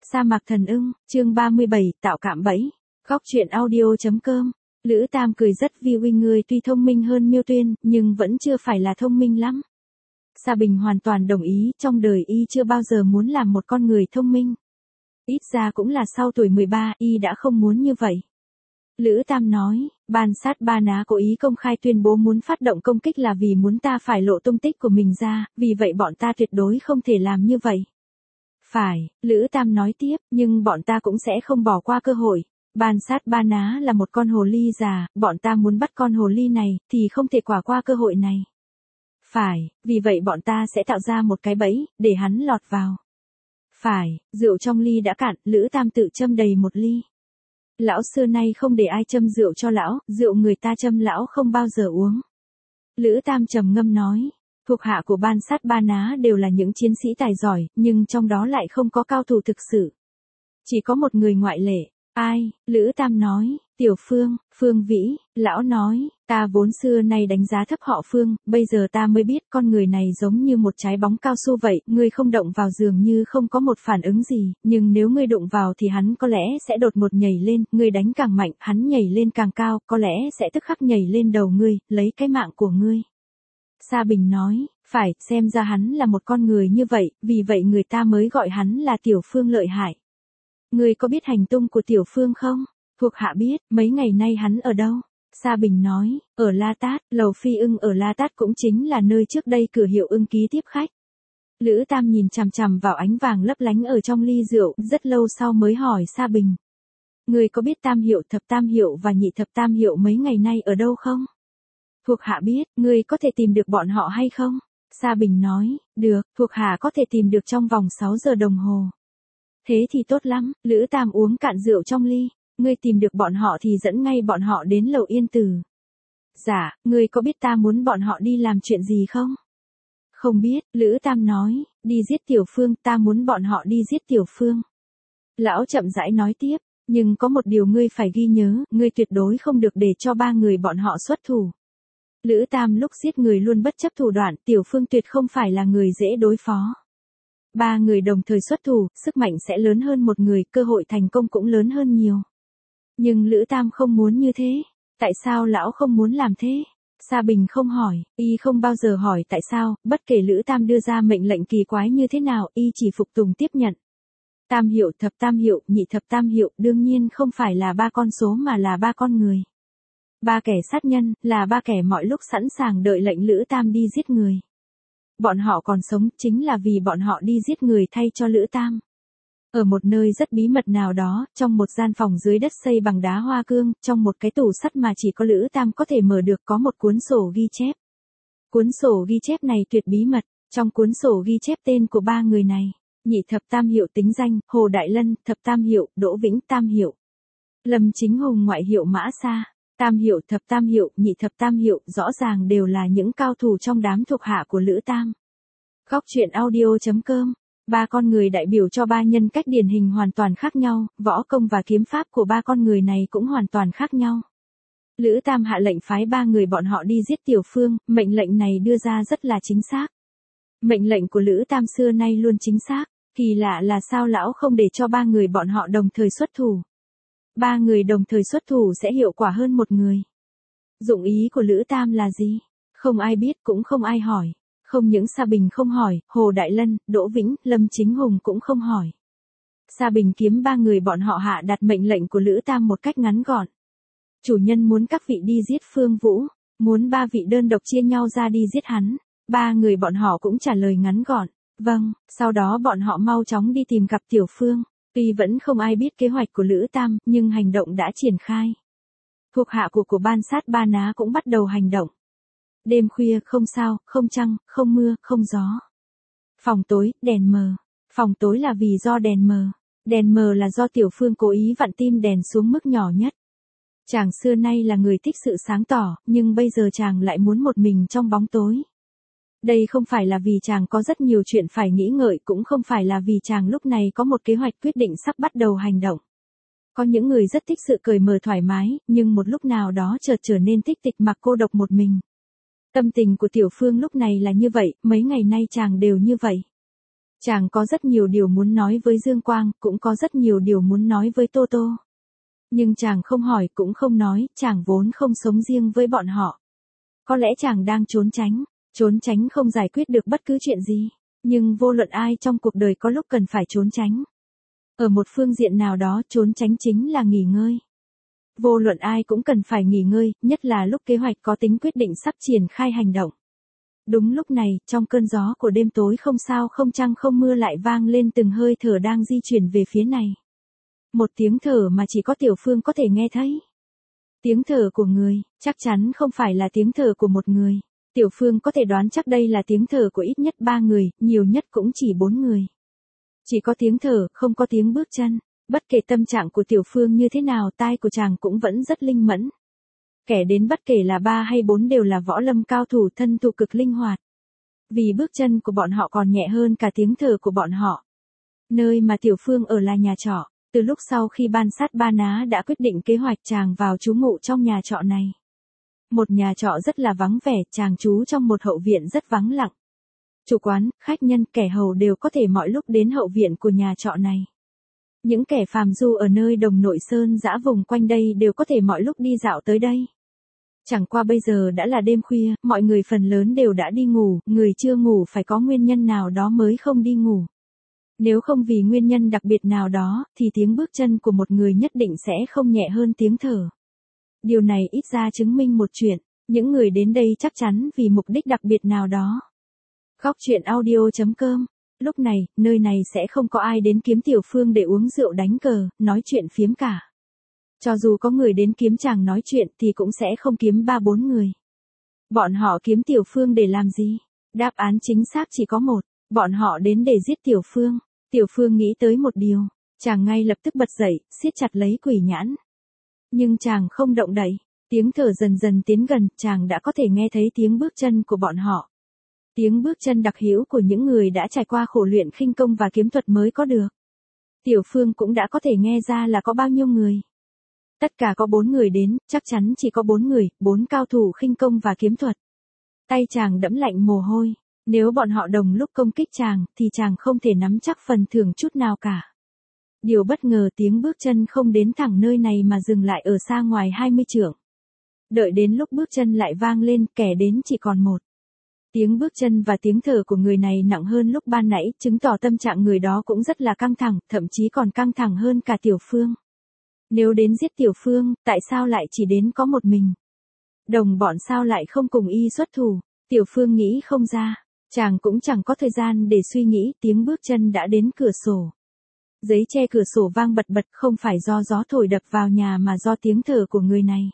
Sa mạc thần ưng, chương 37, tạo cạm bẫy. Góc truyện audio.com. Lữ Tam cười rất vi uy, ngươi tuy thông minh hơn Miêu Tuyên, nhưng vẫn chưa phải là thông minh lắm. Sa Bình hoàn toàn đồng ý, trong đời y chưa bao giờ muốn làm một con người thông minh. Ít ra cũng là sau tuổi 13, y đã không muốn như vậy. Lữ Tam nói, Ban Sát Ba Ná cố ý công khai tuyên bố muốn phát động công kích là vì muốn ta phải lộ tung tích của mình ra, vì vậy bọn ta tuyệt đối không thể làm như vậy. Phải, Lữ Tam nói tiếp, nhưng bọn ta cũng sẽ không bỏ qua cơ hội. Ban Sát Ba Ná là một con hồ ly già, bọn ta muốn bắt con hồ ly này, thì không thể bỏ qua cơ hội này. Phải, vì vậy bọn ta sẽ tạo ra một cái bẫy, để hắn lọt vào. Phải, rượu trong ly đã cạn, Lữ Tam tự châm đầy một ly. Lão xưa nay không để ai châm rượu cho lão, rượu người ta châm lão không bao giờ uống. Lữ Tam trầm ngâm nói, thuộc hạ của Ban Sát Ba Ná đều là những chiến sĩ tài giỏi, nhưng trong đó lại không có cao thủ thực sự. Chỉ có một người ngoại lệ. Ai? Lữ Tam nói, Tiểu Phương, Phương Vĩ. Lão nói, ta vốn xưa nay đánh giá thấp họ Phương, bây giờ ta mới biết con người này giống như một trái bóng cao su vậy, ngươi không động vào dường như không có một phản ứng gì, nhưng nếu ngươi đụng vào thì hắn có lẽ sẽ đột ngột nhảy lên, ngươi đánh càng mạnh, hắn nhảy lên càng cao, có lẽ sẽ tức khắc nhảy lên đầu ngươi, lấy cái mạng của ngươi. Sa Bình nói, phải, xem ra hắn là một con người như vậy, vì vậy người ta mới gọi hắn là Tiểu Phương lợi hại. Ngươi có biết hành tung của Tiểu Phương không? Thuộc hạ biết, mấy ngày nay hắn ở đâu? Sa Bình nói, ở La Tát, lầu Phi Ưng ở La Tát cũng chính là nơi trước đây cửa hiệu Ưng ký tiếp khách. Lữ Tam nhìn chằm chằm vào ánh vàng lấp lánh ở trong ly rượu, rất lâu sau mới hỏi Sa Bình. Ngươi có biết Tam Hiệu, Thập Tam Hiệu và Nhị Thập Tam Hiệu mấy ngày nay ở đâu không? Thuộc hạ biết, ngươi có thể tìm được bọn họ hay không? Sa Bình nói, được, thuộc hạ có thể tìm được trong vòng 6 giờ đồng hồ. Thế thì tốt lắm, Lữ Tam uống cạn rượu trong ly, ngươi tìm được bọn họ thì dẫn ngay bọn họ đến lầu Yên Tử. Dạ, ngươi có biết ta muốn bọn họ đi làm chuyện gì không? Không biết, Lữ Tam nói, đi giết Tiểu Phương, ta muốn bọn họ đi giết Tiểu Phương. Lão chậm rãi nói tiếp, nhưng có một điều ngươi phải ghi nhớ, ngươi tuyệt đối không được để cho ba người bọn họ xuất thủ. Lữ Tam lúc giết người luôn bất chấp thủ đoạn, Tiểu Phương tuyệt không phải là người dễ đối phó. Ba người đồng thời xuất thủ, sức mạnh sẽ lớn hơn một người, cơ hội thành công cũng lớn hơn nhiều. Nhưng Lữ Tam không muốn như thế. Tại sao lão không muốn làm thế? Sa Bình không hỏi, y không bao giờ hỏi tại sao, bất kể Lữ Tam đưa ra mệnh lệnh kỳ quái như thế nào, y chỉ phục tùng tiếp nhận. Tam Hiệu, Thập Tam Hiệu, Nhị Thập Tam Hiệu đương nhiên không phải là ba con số mà là ba con người. Ba kẻ sát nhân, là ba kẻ mọi lúc sẵn sàng đợi lệnh Lữ Tam đi giết người. Bọn họ còn sống chính là vì bọn họ đi giết người thay cho Lữ Tam. Ở một nơi rất bí mật nào đó, trong một gian phòng dưới đất xây bằng đá hoa cương, trong một cái tủ sắt mà chỉ có Lữ Tam có thể mở được có một cuốn sổ ghi chép. Cuốn sổ ghi chép này tuyệt bí mật, trong cuốn sổ ghi chép tên của ba người này. Nhị Thập Tam Hiệu tính danh, Hồ Đại Lân, Thập Tam Hiệu, Đỗ Vĩnh Tam Hiệu. Lâm Chính Hùng ngoại hiệu Mã Sa. Tam Hiệu, Thập Tam Hiệu, Nhị Thập Tam Hiệu, rõ ràng đều là những cao thủ trong đám thuộc hạ của Lữ Tam. Góc truyện audio.com. Ba con người đại biểu cho ba nhân cách điển hình hoàn toàn khác nhau, võ công và kiếm pháp của ba con người này cũng hoàn toàn khác nhau. Lữ Tam hạ lệnh phái ba người bọn họ đi giết Tiểu Phương, mệnh lệnh này đưa ra rất là chính xác. Mệnh lệnh của Lữ Tam xưa nay luôn chính xác, kỳ lạ là sao lão không để cho ba người bọn họ đồng thời xuất thủ. Ba người đồng thời xuất thủ sẽ hiệu quả hơn một người. Dụng ý của Lữ Tam là gì? Không ai biết cũng không ai hỏi. Không những Sa Bình không hỏi, Hồ Đại Lân, Đỗ Vĩnh, Lâm Chính Hùng cũng không hỏi. Sa Bình kiếm ba người bọn họ hạ đặt mệnh lệnh của Lữ Tam một cách ngắn gọn. Chủ nhân muốn các vị đi giết Phương Vũ, muốn ba vị đơn độc chia nhau ra đi giết hắn. Ba người bọn họ cũng trả lời ngắn gọn. Vâng, sau đó bọn họ mau chóng đi tìm gặp Tiểu Phương. Tuy vẫn không ai biết kế hoạch của Lữ Tam, nhưng hành động đã triển khai. Thuộc hạ của Ban Sát Ba Ná cũng bắt đầu hành động. Đêm khuya, không sao, không trăng, không mưa, không gió. Phòng tối, đèn mờ. Phòng tối là vì do đèn mờ. Đèn mờ là do Tiểu Phương cố ý vặn tim đèn xuống mức nhỏ nhất. Chàng xưa nay là người thích sự sáng tỏ, nhưng bây giờ chàng lại muốn một mình trong bóng tối. Đây không phải là vì chàng có rất nhiều chuyện phải nghĩ ngợi, cũng không phải là vì chàng lúc này có một kế hoạch quyết định sắp bắt đầu hành động. Có những người rất thích sự cởi mở thoải mái, nhưng một lúc nào đó chợt trở nên thích tịch mặc cô độc một mình. Tâm tình của Tiểu Phương lúc này là như vậy, mấy ngày nay chàng đều như vậy. Chàng có rất nhiều điều muốn nói với Dương Quang, cũng có rất nhiều điều muốn nói với Tô Tô. Nhưng chàng không hỏi cũng không nói, chàng vốn không sống riêng với bọn họ. Có lẽ chàng đang trốn tránh không giải quyết được bất cứ chuyện gì. Nhưng vô luận ai trong cuộc đời có lúc cần phải trốn tránh. Ở một phương diện nào đó trốn tránh chính là nghỉ ngơi. Vô luận ai cũng cần phải nghỉ ngơi, nhất là lúc kế hoạch có tính quyết định sắp triển khai hành động. Đúng lúc này, trong cơn gió của đêm tối không sao không trăng không mưa lại vang lên từng hơi thở đang di chuyển về phía này. Một tiếng thở mà chỉ có Tiểu Phương có thể nghe thấy. Tiếng thở của người, chắc chắn không phải là tiếng thở của một người. Tiểu Phương có thể đoán chắc đây là tiếng thở của ít nhất 3 người, nhiều nhất cũng chỉ 4 người. Chỉ có tiếng thở, không có tiếng bước chân. Bất kể tâm trạng của Tiểu Phương như thế nào, tai của chàng cũng vẫn rất linh mẫn. Kể đến bất kể là 3 hay 4 đều là võ lâm cao thủ, thân thủ cực linh hoạt. Vì bước chân của bọn họ còn nhẹ hơn cả tiếng thở của bọn họ. Nơi mà Tiểu Phương ở là nhà trọ. Từ lúc sau khi Ban Sát Ba Ná đã quyết định kế hoạch chàng vào trú ngụ trong nhà trọ này. Một nhà trọ rất là vắng vẻ, chàng trú trong một hậu viện rất vắng lặng. Chủ quán, khách nhân, kẻ hầu đều có thể mọi lúc đến hậu viện của nhà trọ này. Những kẻ phàm du ở nơi Đồng Nội Sơn dã vùng quanh đây đều có thể mọi lúc đi dạo tới đây. Chẳng qua bây giờ đã là đêm khuya, mọi người phần lớn đều đã đi ngủ, người chưa ngủ phải có nguyên nhân nào đó mới không đi ngủ. Nếu không vì nguyên nhân đặc biệt nào đó, thì tiếng bước chân của một người nhất định sẽ không nhẹ hơn tiếng thở. Điều này ít ra chứng minh một chuyện, những người đến đây chắc chắn vì mục đích đặc biệt nào đó. Góc truyện audio.com. Lúc này, nơi này sẽ không có ai đến kiếm Tiểu Phương để uống rượu đánh cờ, nói chuyện phiếm cả. Cho dù có người đến kiếm chàng nói chuyện thì cũng sẽ không kiếm 3-4 người. Bọn họ kiếm Tiểu Phương để làm gì? Đáp án chính xác chỉ có một, bọn họ đến để giết Tiểu Phương. Tiểu Phương nghĩ tới một điều, chàng ngay lập tức bật dậy, siết chặt lấy quỷ nhãn. Nhưng chàng không động đậy, tiếng thở dần dần tiến gần, chàng đã có thể nghe thấy tiếng bước chân của bọn họ. Tiếng bước chân đặc hữu của những người đã trải qua khổ luyện khinh công và kiếm thuật mới có được. Tiểu Phương cũng đã có thể nghe ra là có bao nhiêu người. Tất cả có 4 người đến, chắc chắn chỉ có 4 người, 4 cao thủ khinh công và kiếm thuật. Tay chàng đẫm lạnh mồ hôi. Nếu bọn họ đồng lúc công kích chàng, thì chàng không thể nắm chắc phần thưởng chút nào cả. Điều bất ngờ tiếng bước chân không đến thẳng nơi này mà dừng lại ở xa ngoài 20 trượng. Đợi đến lúc bước chân lại vang lên, kẻ đến chỉ còn một. Tiếng bước chân và tiếng thở của người này nặng hơn lúc ban nãy, chứng tỏ tâm trạng người đó cũng rất là căng thẳng, thậm chí còn căng thẳng hơn cả Tiểu Phương. Nếu đến giết Tiểu Phương, tại sao lại chỉ đến có một mình? Đồng bọn sao lại không cùng y xuất thủ? Tiểu Phương nghĩ không ra. Chàng cũng chẳng có thời gian để suy nghĩ, tiếng bước chân đã đến cửa sổ. Giấy che cửa sổ vang bật bật, không phải do gió thổi đập vào nhà mà do tiếng thở của người này.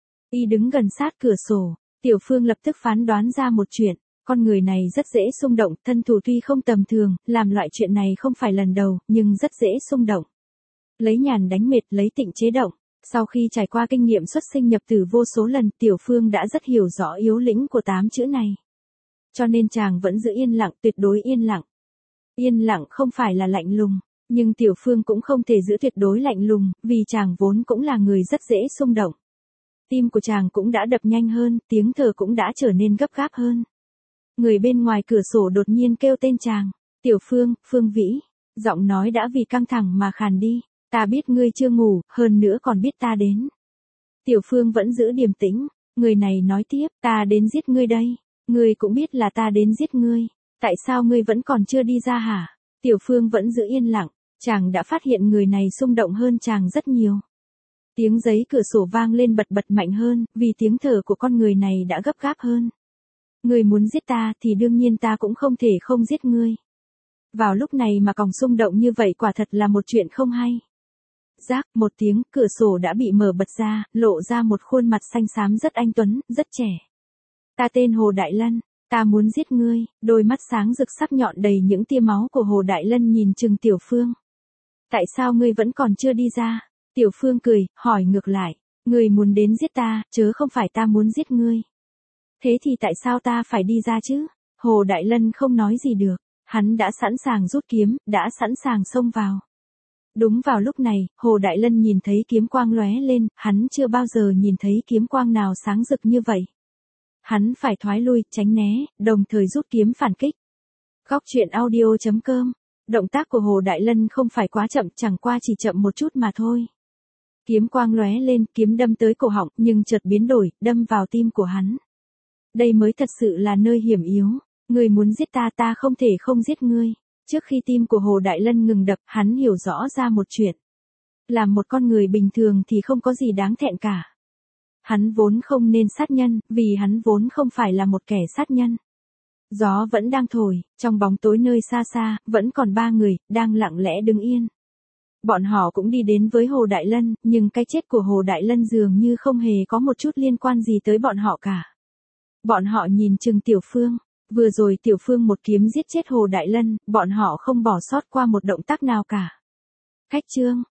Y đứng gần sát cửa sổ, Tiểu Phương lập tức phán đoán ra một chuyện, con người này rất dễ xung động, thân thủ tuy không tầm thường, làm loại chuyện này không phải lần đầu, nhưng rất dễ xung động. Lấy nhàn đánh mệt, lấy tịnh chế động. Sau khi trải qua kinh nghiệm xuất sinh nhập tử vô số lần, Tiểu Phương đã rất hiểu rõ yếu lĩnh của 8 chữ này. Cho nên chàng vẫn giữ yên lặng, tuyệt đối yên lặng. Yên lặng không phải là lạnh lùng, nhưng Tiểu Phương cũng không thể giữ tuyệt đối lạnh lùng, vì chàng vốn cũng là người rất dễ xung động. Tim của chàng cũng đã đập nhanh hơn, tiếng thở cũng đã trở nên gấp gáp hơn. Người bên ngoài cửa sổ đột nhiên kêu tên chàng. Tiểu Phương, Phương Vĩ. Giọng nói đã vì căng thẳng mà khàn đi. Ta biết ngươi chưa ngủ, hơn nữa còn biết ta đến. Tiểu Phương vẫn giữ điềm tĩnh. Người này nói tiếp, ta đến giết ngươi đây. Ngươi cũng biết là ta đến giết ngươi. Tại sao ngươi vẫn còn chưa đi ra hả? Tiểu Phương vẫn giữ yên lặng. Chàng đã phát hiện người này xung động hơn chàng rất nhiều. Tiếng giấy cửa sổ vang lên bật bật mạnh hơn, vì tiếng thở của con người này đã gấp gáp hơn. Ngươi muốn giết ta thì đương nhiên ta cũng không thể không giết ngươi. Vào lúc này mà còng xung động như vậy quả thật là một chuyện không hay. Rác, một tiếng, cửa sổ đã bị mở bật ra, lộ ra một khuôn mặt xanh xám rất anh tuấn, rất trẻ. Ta tên Hồ Đại Lân, ta muốn giết ngươi. Đôi mắt sáng rực sắc nhọn đầy những tia máu của Hồ Đại Lân nhìn chừng Tiểu Phương. Tại sao ngươi vẫn còn chưa đi ra? Tiểu Phương cười, hỏi ngược lại. Ngươi muốn đến giết ta, chớ không phải ta muốn giết ngươi. Thế thì tại sao ta phải đi ra chứ? Hồ Đại Lân không nói gì được. Hắn đã sẵn sàng rút kiếm, đã sẵn sàng xông vào. Đúng vào lúc này, Hồ Đại Lân nhìn thấy kiếm quang lóe lên, hắn chưa bao giờ nhìn thấy kiếm quang nào sáng rực như vậy. Hắn phải thoái lui, tránh né, đồng thời rút kiếm phản kích. Góc truyện audio.com. Động tác của Hồ Đại Lân không phải quá chậm, chẳng qua chỉ chậm một chút mà thôi. Kiếm quang lóe lên, kiếm đâm tới cổ họng, nhưng chợt biến đổi, đâm vào tim của hắn. Đây mới thật sự là nơi hiểm yếu. Ngươi muốn giết ta, ta không thể không giết ngươi. Trước khi tim của Hồ Đại Lân ngừng đập, hắn hiểu rõ ra một chuyện. Làm một con người bình thường thì không có gì đáng thẹn cả. Hắn vốn không nên sát nhân, vì hắn vốn không phải là một kẻ sát nhân. Gió vẫn đang thổi, trong bóng tối nơi xa xa, vẫn còn 3 người, đang lặng lẽ đứng yên. Bọn họ cũng đi đến với Hồ Đại Lân, nhưng cái chết của Hồ Đại Lân dường như không hề có một chút liên quan gì tới bọn họ cả. Bọn họ nhìn chừng Tiểu Phương. Vừa rồi Tiểu Phương một kiếm giết chết Hồ Đại Lân, bọn họ không bỏ sót qua một động tác nào cả. Khách trương,